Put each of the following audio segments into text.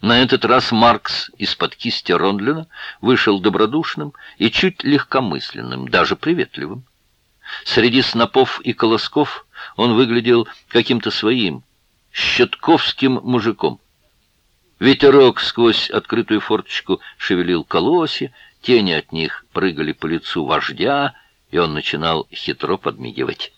На этот раз Маркс из-под кисти Рондлена вышел добродушным и чуть легкомысленным, даже приветливым. Среди снопов и колосков он выглядел каким-то своим, щетковским мужиком. Ветерок сквозь открытую форточку шевелил колосья, тени от них прыгали по лицу вождя, и он начинал хитро подмигивать.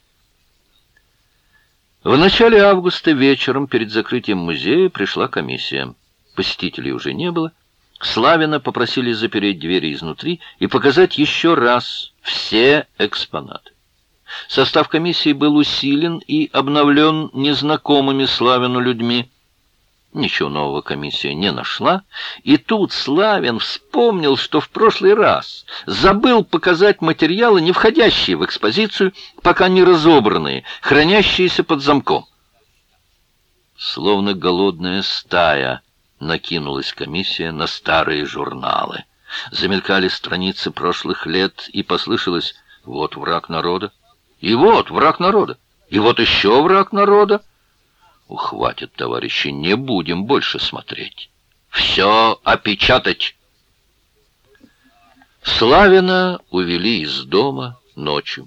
В начале августа вечером перед закрытием музея пришла комиссия. Посетителей уже не было. Славина попросили запереть двери изнутри и показать еще раз все экспонаты. Состав комиссии был усилен и обновлен незнакомыми Славину людьми. Ничего нового комиссия не нашла, и тут Славин вспомнил, что в прошлый раз забыл показать материалы, не входящие в экспозицию, пока не разобранные, хранящиеся под замком. Словно голодная стая накинулась комиссия на старые журналы. Замелькали страницы прошлых лет, и послышалось: вот враг народа, и вот враг народа, и вот еще враг народа. Хватит, товарищи, не будем больше смотреть. Все опечатать. Славина увели из дома ночью.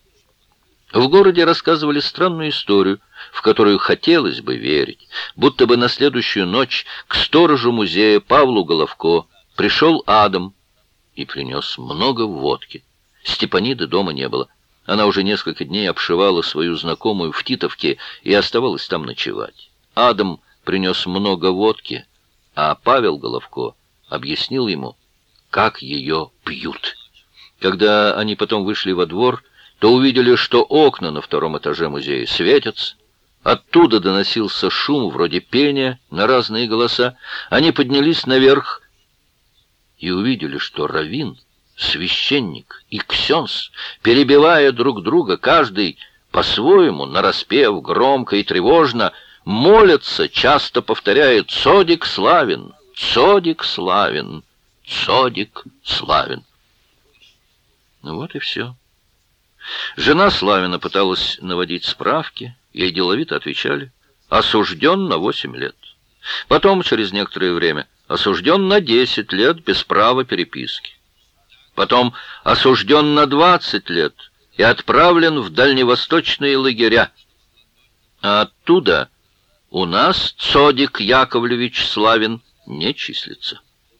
В городе рассказывали странную историю, в которую хотелось бы верить, будто бы на следующую ночь к сторожу музея Павлу Головко пришел Адам и принес много водки. Степаниды дома не было. Она уже несколько дней обшивала свою знакомую в Титовке и оставалась там ночевать. Адам принес много водки, а Павел Головко объяснил ему, как ее пьют. Когда они потом вышли во двор, то увидели, что окна на втором этаже музея светятся. Оттуда доносился шум вроде пения на разные голоса. Они поднялись наверх и увидели, что раввин, священник и ксенс, перебивая друг друга, каждый по-своему, нараспев громко и тревожно, молятся, часто повторяя: «Цодик славен! Цодик славен! Цодик славен!» Ну вот и все. Жена Славина пыталась наводить справки, ей деловито отвечали: осужден на 8 лет. Потом, через некоторое время, осужден на 10 лет без права переписки. Потом осужден на 20 лет и отправлен в дальневосточные лагеря. А оттуда у нас Цодик Яковлевич Славин не числится.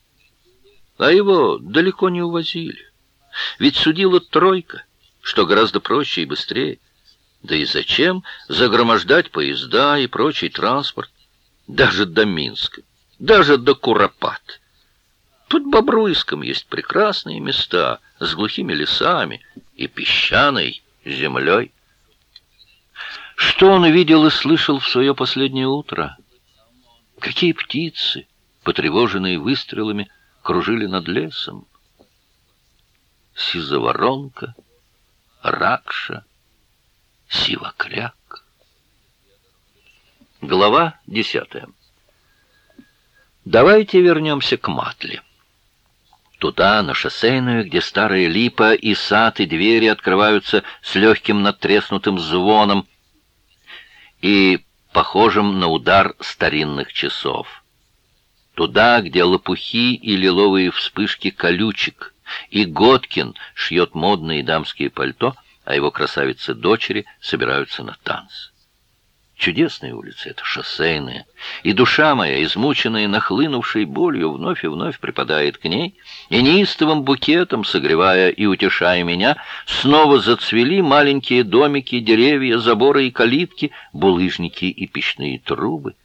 А его далеко не увозили. Ведь судила тройка, что гораздо проще и быстрее. Да и зачем загромождать поезда и прочий транспорт? Даже до Минска, даже до Куропат. Под Бобруйском есть прекрасные места с глухими лесами и песчаной землей. Что он видел и слышал в свое последнее утро? Какие птицы, потревоженные выстрелами, кружили над лесом? Сизоворонка, ракша, сивокряк. Глава 10. Давайте вернемся к Матле. Туда, на Шоссейную, где старая липа и сад, и двери открываются с легким надтреснутым звоном и похожим на удар старинных часов. Туда, где лопухи и лиловые вспышки колючек, и Готкин шьет модные дамские пальто, а его красавицы-дочери собираются на танцы. Чудесная улица эта, Шоссейная, и душа моя, измученная нахлынувшей болью, вновь и вновь припадает к ней, и неистовым букетом, согревая и утешая меня, снова зацвели маленькие домики, деревья, заборы и калитки, булыжники и печные трубы.